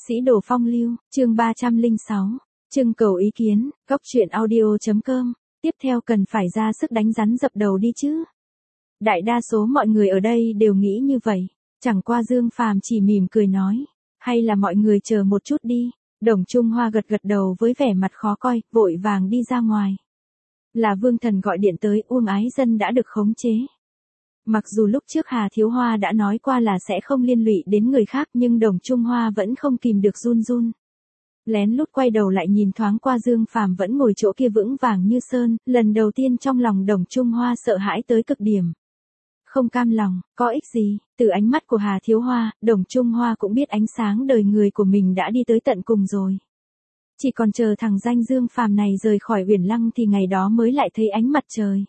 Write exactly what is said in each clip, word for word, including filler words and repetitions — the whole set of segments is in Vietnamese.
Sĩ đồ phong lưu, chương ba trăm lẻ sáu. Trưng cầu ý kiến, góc truyện audio.com. Tiếp theo cần phải ra sức đánh rắn dập đầu đi chứ. Đại đa số mọi người ở đây đều nghĩ như vậy. Chẳng qua Dương Phàm chỉ mỉm cười nói. Hay là mọi người chờ một chút đi. Đồng Trung Hoa gật gật đầu với vẻ mặt khó coi, vội vàng đi ra ngoài. Là Vương Thần gọi điện tới, Uông Ái Dân đã được khống chế. Mặc dù lúc trước Hà Thiếu Hoa đã nói qua là sẽ không liên lụy đến người khác, nhưng Đồng Trung Hoa vẫn không kìm được run run. Lén lút quay đầu lại nhìn thoáng qua Dương Phàm vẫn ngồi chỗ kia vững vàng như sơn, lần đầu tiên trong lòng Đồng Trung Hoa sợ hãi tới cực điểm. Không cam lòng, có ích gì, từ ánh mắt của Hà Thiếu Hoa, Đồng Trung Hoa cũng biết ánh sáng đời người của mình đã đi tới tận cùng rồi. Chỉ còn chờ thằng danh Dương Phàm này rời khỏi Uyển Lăng thì ngày đó mới lại thấy ánh mặt trời.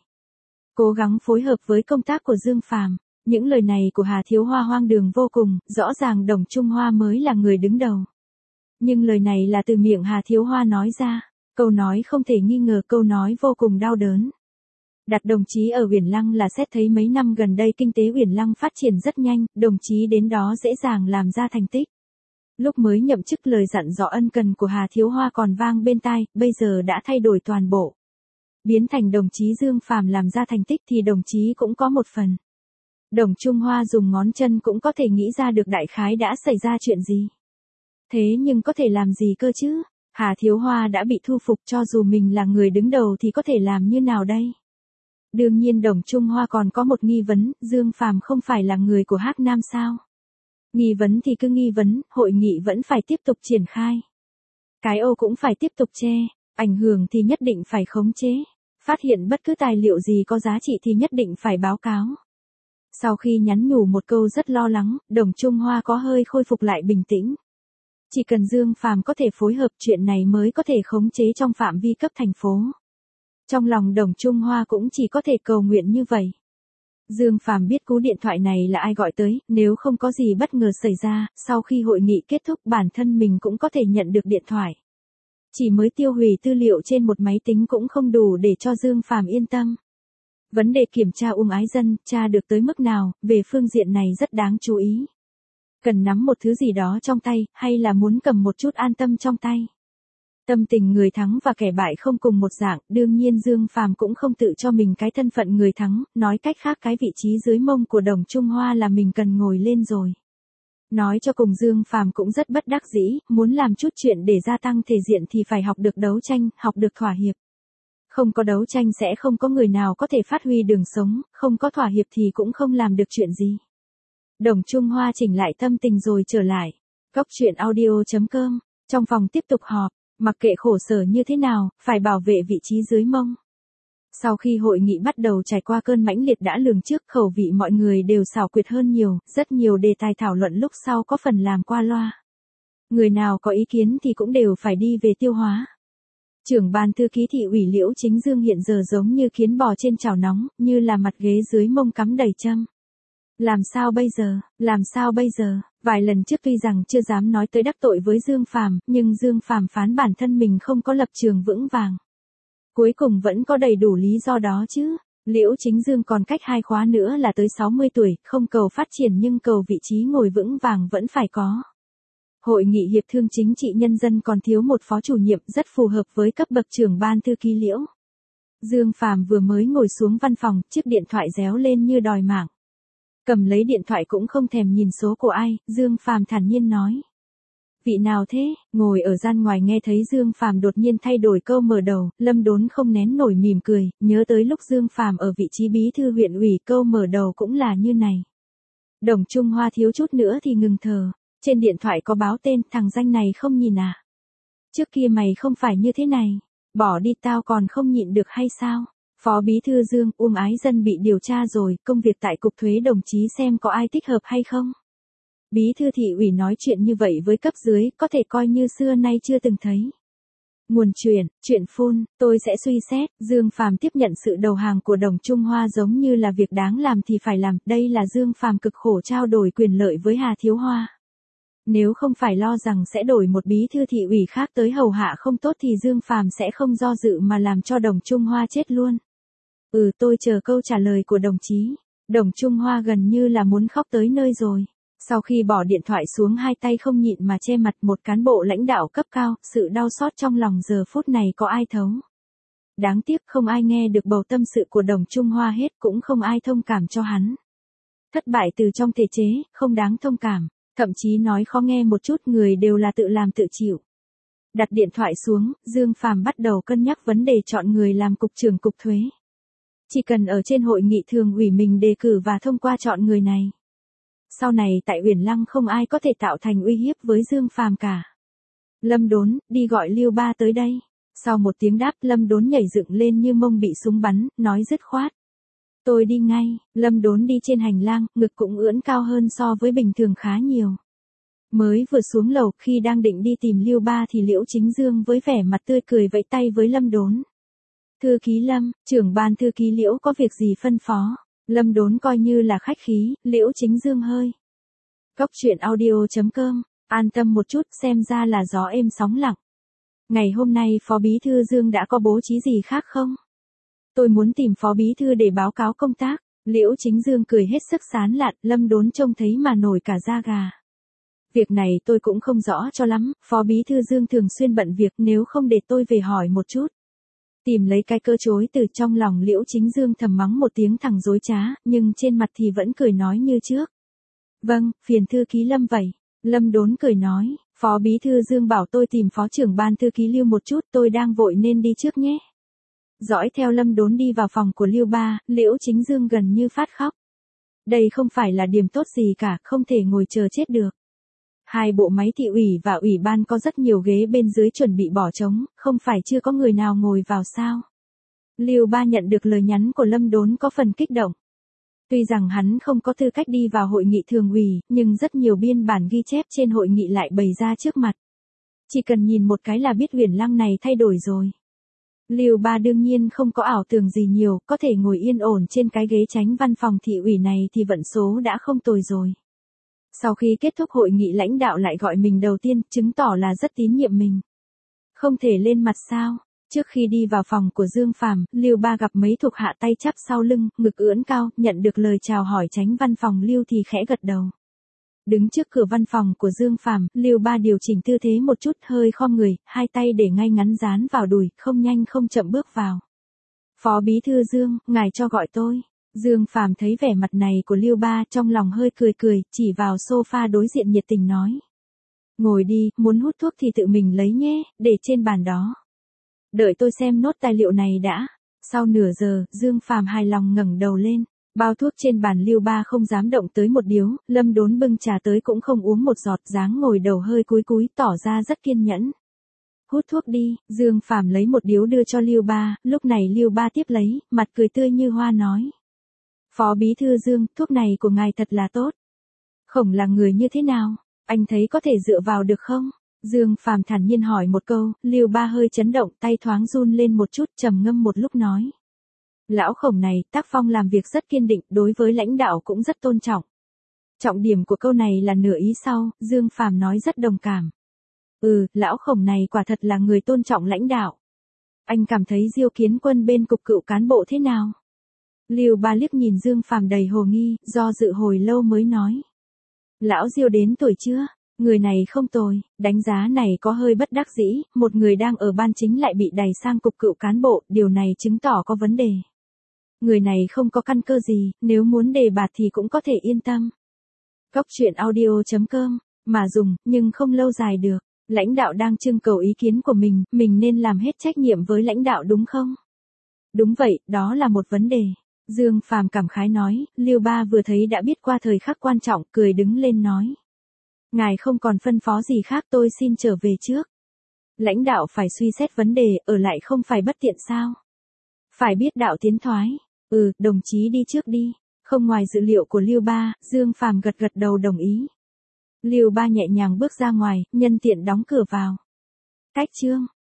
Cố gắng phối hợp với công tác của Dương Phàm, những lời này của Hà Thiếu Hoa hoang đường vô cùng, rõ ràng Đồng Trung Hoa mới là người đứng đầu. Nhưng lời này là từ miệng Hà Thiếu Hoa nói ra, câu nói không thể nghi ngờ, câu nói vô cùng đau đớn. Đặt đồng chí ở Uyển Lăng là xét thấy mấy năm gần đây kinh tế Uyển Lăng phát triển rất nhanh, đồng chí đến đó dễ dàng làm ra thành tích. Lúc mới nhậm chức lời dặn dò ân cần của Hà Thiếu Hoa còn vang bên tai, bây giờ đã thay đổi toàn bộ. Biến thành đồng chí Dương Phàm làm ra thành tích thì đồng chí cũng có một phần. Đồng Trung Hoa dùng ngón chân cũng có thể nghĩ ra được đại khái đã xảy ra chuyện gì. Thế nhưng có thể làm gì cơ chứ? Hà Thiếu Hoa đã bị thu phục, cho dù mình là người đứng đầu thì có thể làm như nào đây? Đương nhiên Đồng Trung Hoa còn có một nghi vấn, Dương Phàm không phải là người của Hắc Nam sao? Nghi vấn thì cứ nghi vấn, hội nghị vẫn phải tiếp tục triển khai. Cái ô cũng phải tiếp tục che, ảnh hưởng thì nhất định phải khống chế. Phát hiện bất cứ tài liệu gì có giá trị thì nhất định phải báo cáo. Sau khi nhắn nhủ một câu rất lo lắng, Đồng Trung Hoa có hơi khôi phục lại bình tĩnh. Chỉ cần Dương Phàm có thể phối hợp, chuyện này mới có thể khống chế trong phạm vi cấp thành phố. Trong lòng Đồng Trung Hoa cũng chỉ có thể cầu nguyện như vậy. Dương Phàm biết cú điện thoại này là ai gọi tới, nếu không có gì bất ngờ xảy ra, sau khi hội nghị kết thúc bản thân mình cũng có thể nhận được điện thoại. Chỉ mới tiêu hủy tư liệu trên một máy tính cũng không đủ để cho Dương Phàm yên tâm. Vấn đề kiểm tra Uông Ái Dân, tra được tới mức nào, về phương diện này rất đáng chú ý. Cần nắm một thứ gì đó trong tay, hay là muốn cầm một chút an tâm trong tay. Tâm tình người thắng và kẻ bại không cùng một dạng, đương nhiên Dương Phàm cũng không tự cho mình cái thân phận người thắng, nói cách khác cái vị trí dưới mông của Đồng Trung Hoa là mình cần ngồi lên rồi. Nói cho cùng Dương Phàm cũng rất bất đắc dĩ, muốn làm chút chuyện để gia tăng thể diện thì phải học được đấu tranh, học được thỏa hiệp. Không có đấu tranh sẽ không có người nào có thể phát huy đường sống, không có thỏa hiệp thì cũng không làm được chuyện gì. Đồng Trung Hoa chỉnh lại tâm tình rồi trở lại. Góc truyện audio.com, trong phòng tiếp tục họp, mặc kệ khổ sở như thế nào, phải bảo vệ vị trí dưới mông. Sau khi hội nghị bắt đầu trải qua cơn mãnh liệt đã lường trước, khẩu vị mọi người đều xảo quyệt hơn nhiều, rất nhiều đề tài thảo luận lúc sau có phần làm qua loa. Người nào có ý kiến thì cũng đều phải đi về tiêu hóa. Trưởng ban thư ký thị ủy Liễu Chính Dương hiện giờ giống như kiến bò trên chảo nóng, như là mặt ghế dưới mông cắm đầy châm. Làm sao bây giờ, làm sao bây giờ, vài lần trước tuy rằng chưa dám nói tới đắc tội với Dương Phàm, nhưng Dương Phàm phán bản thân mình không có lập trường vững vàng. Cuối cùng vẫn có đầy đủ lý do đó chứ. Liễu Chính Dương còn cách hai khóa nữa là tới sáu mươi tuổi, không cầu phát triển nhưng cầu vị trí ngồi vững vàng vẫn phải có. Hội nghị hiệp thương chính trị nhân dân còn thiếu một phó chủ nhiệm rất phù hợp với cấp bậc trưởng ban thư ký Liễu. Dương Phàm vừa mới ngồi xuống văn phòng, chiếc điện thoại réo lên như đòi mạng. Cầm lấy điện thoại cũng không thèm nhìn số của ai, Dương Phàm thản nhiên nói. Vị nào thế? Ngồi ở gian ngoài nghe thấy Dương Phàm đột nhiên thay đổi câu mở đầu, Lâm Đốn không nén nổi mỉm cười, nhớ tới lúc Dương Phàm ở vị trí bí thư huyện ủy câu mở đầu cũng là như này. Đồng Trung Hoa thiếu chút nữa thì ngừng thở, trên điện thoại có báo tên, thằng danh này không nhìn à? Trước kia mày không phải như thế này, bỏ đi tao còn không nhịn được hay sao? Phó Bí thư Dương, Uông Ái Dân bị điều tra rồi, công việc tại Cục Thuế đồng chí xem có ai thích hợp hay không? Bí thư thị ủy nói chuyện như vậy với cấp dưới, có thể coi như xưa nay chưa từng thấy. Nguồn truyền, chuyện phun, tôi sẽ suy xét, Dương Phàm tiếp nhận sự đầu hàng của Đồng Trung Hoa giống như là việc đáng làm thì phải làm, đây là Dương Phàm cực khổ trao đổi quyền lợi với Hà Thiếu Hoa. Nếu không phải lo rằng sẽ đổi một bí thư thị ủy khác tới hầu hạ không tốt thì Dương Phàm sẽ không do dự mà làm cho Đồng Trung Hoa chết luôn. Ừ, tôi chờ câu trả lời của đồng chí. Đồng Trung Hoa gần như là muốn khóc tới nơi rồi. Sau khi bỏ điện thoại xuống hai tay không nhịn mà che mặt một cán bộ lãnh đạo cấp cao, sự đau xót trong lòng giờ phút này có ai thấu. Đáng tiếc không ai nghe được bầu tâm sự của Đồng Trung Hoa hết, cũng không ai thông cảm cho hắn. Thất bại từ trong thể chế, không đáng thông cảm, thậm chí nói khó nghe một chút, người đều là tự làm tự chịu. Đặt điện thoại xuống, Dương Phàm bắt đầu cân nhắc vấn đề chọn người làm cục trưởng cục thuế. Chỉ cần ở trên hội nghị thường ủy mình đề cử và thông qua chọn người này. Sau này tại Uyển Lăng không ai có thể tạo thành uy hiếp với Dương Phàm cả. Lâm Đốn, đi gọi Lưu Ba tới đây. Sau một tiếng đáp, Lâm Đốn nhảy dựng lên như mông bị súng bắn, nói dứt khoát. Tôi đi ngay. Lâm Đốn đi trên hành lang, ngực cũng ưỡn cao hơn so với bình thường khá nhiều. Mới vừa xuống lầu, khi đang định đi tìm Lưu Ba thì Liễu Chính Dương với vẻ mặt tươi cười vẫy tay với Lâm Đốn. Thư ký Lâm, trưởng ban thư ký Liễu có việc gì phân phó? Lâm Đốn coi như là khách khí, Liễu Chính Dương hơi. Cốc truyện audio chấm com, an tâm một chút, xem ra là gió êm sóng lặng. Ngày hôm nay Phó Bí Thư Dương đã có bố trí gì khác không? Tôi muốn tìm Phó Bí Thư để báo cáo công tác. Liễu Chính Dương cười hết sức sán lạn, Lâm Đốn trông thấy mà nổi cả da gà. Việc này tôi cũng không rõ cho lắm, Phó Bí Thư Dương thường xuyên bận việc, nếu không để tôi về hỏi một chút. Tìm lấy cái cơ chối từ trong lòng, Liễu Chính Dương thầm mắng một tiếng thằng dối trá, nhưng trên mặt thì vẫn cười nói như trước. Vâng, phiền thư ký Lâm vậy. Lâm Đốn cười nói, Phó Bí Thư Dương bảo tôi tìm Phó trưởng ban thư ký Lưu một chút, tôi đang vội nên đi trước nhé. Dõi theo Lâm Đốn đi vào phòng của Lưu Ba, Liễu Chính Dương gần như phát khóc. Đây không phải là điểm tốt gì cả, không thể ngồi chờ chết được. Hai bộ máy thị ủy và ủy ban có rất nhiều ghế bên dưới chuẩn bị bỏ trống, không phải chưa có người nào ngồi vào sao. Lưu Ba nhận được lời nhắn của Lâm Đốn có phần kích động. Tuy rằng hắn không có tư cách đi vào hội nghị thường ủy, nhưng rất nhiều biên bản ghi chép trên hội nghị lại bày ra trước mặt. Chỉ cần nhìn một cái là biết Uyển Lăng này thay đổi rồi. Lưu Ba đương nhiên không có ảo tưởng gì nhiều, có thể ngồi yên ổn trên cái ghế tránh văn phòng thị ủy này thì vận số đã không tồi rồi. Sau khi kết thúc hội nghị lãnh đạo lại gọi mình đầu tiên, chứng tỏ là rất tín nhiệm mình. Không thể lên mặt sao? Trước khi đi vào phòng của Dương Phàm, Lưu Ba gặp mấy thuộc hạ tay chắp sau lưng, ngực ưỡn cao, nhận được lời chào hỏi tránh văn phòng Lưu thì khẽ gật đầu. Đứng trước cửa văn phòng của Dương Phàm, Lưu Ba điều chỉnh tư thế một chút, hơi khom người, hai tay để ngay ngắn dán vào đùi, không nhanh không chậm bước vào. Phó Bí Thư Dương, ngài cho gọi tôi. Dương Phàm thấy vẻ mặt này của Lưu Ba, trong lòng hơi cười cười, chỉ vào sofa đối diện nhiệt tình nói. Ngồi đi, muốn hút thuốc thì tự mình lấy nhé, để trên bàn đó. Đợi tôi xem nốt tài liệu này đã. Sau nửa giờ, Dương Phàm hài lòng ngẩng đầu lên. Bao thuốc trên bàn Lưu Ba không dám động tới một điếu, Lâm Đốn bưng trà tới cũng không uống một giọt, dáng ngồi đầu hơi cúi cúi, tỏ ra rất kiên nhẫn. Hút thuốc đi, Dương Phàm lấy một điếu đưa cho Lưu Ba, lúc này Lưu Ba tiếp lấy, mặt cười tươi như hoa nói. Phó Bí Thư Dương, thuốc này của ngài thật là tốt. Khổng là người như thế nào? Anh thấy có thể dựa vào được không? Dương Phàm thản nhiên hỏi một câu, Lưu Ba hơi chấn động, tay thoáng run lên một chút, trầm ngâm một lúc nói. Lão Khổng này, tác phong làm việc rất kiên định, đối với lãnh đạo cũng rất tôn trọng. Trọng điểm của câu này là nửa ý sau, Dương Phàm nói rất đồng cảm. Ừ, Lão Khổng này quả thật là người tôn trọng lãnh đạo. Anh cảm thấy Diêu Kiến Quân bên cục cựu cán bộ thế nào? Lưu Ba liếc nhìn Dương Phàm đầy hồ nghi, do dự hồi lâu mới nói. Lão Diêu đến tuổi chưa? Người này không tồi, đánh giá này có hơi bất đắc dĩ, một người đang ở ban chính lại bị đày sang cục cựu cán bộ, điều này chứng tỏ có vấn đề. Người này không có căn cơ gì, nếu muốn đề bạt thì cũng có thể yên tâm. Cốc truyện audio chấm com, mà dùng, nhưng không lâu dài được. Lãnh đạo đang trưng cầu ý kiến của mình, mình nên làm hết trách nhiệm với lãnh đạo đúng không? Đúng vậy, đó là một vấn đề. Dương Phàm cảm khái nói, Lưu Ba vừa thấy đã biết qua thời khắc quan trọng, cười đứng lên nói. Ngài không còn phân phó gì khác, tôi xin trở về trước. Lãnh đạo phải suy xét vấn đề, ở lại không phải bất tiện sao? Phải biết đạo tiến thoái. Ừ, đồng chí đi trước đi. Không ngoài dự liệu của Lưu Ba, Dương Phàm gật gật đầu đồng ý. Lưu Ba nhẹ nhàng bước ra ngoài, nhân tiện đóng cửa vào. Cách chương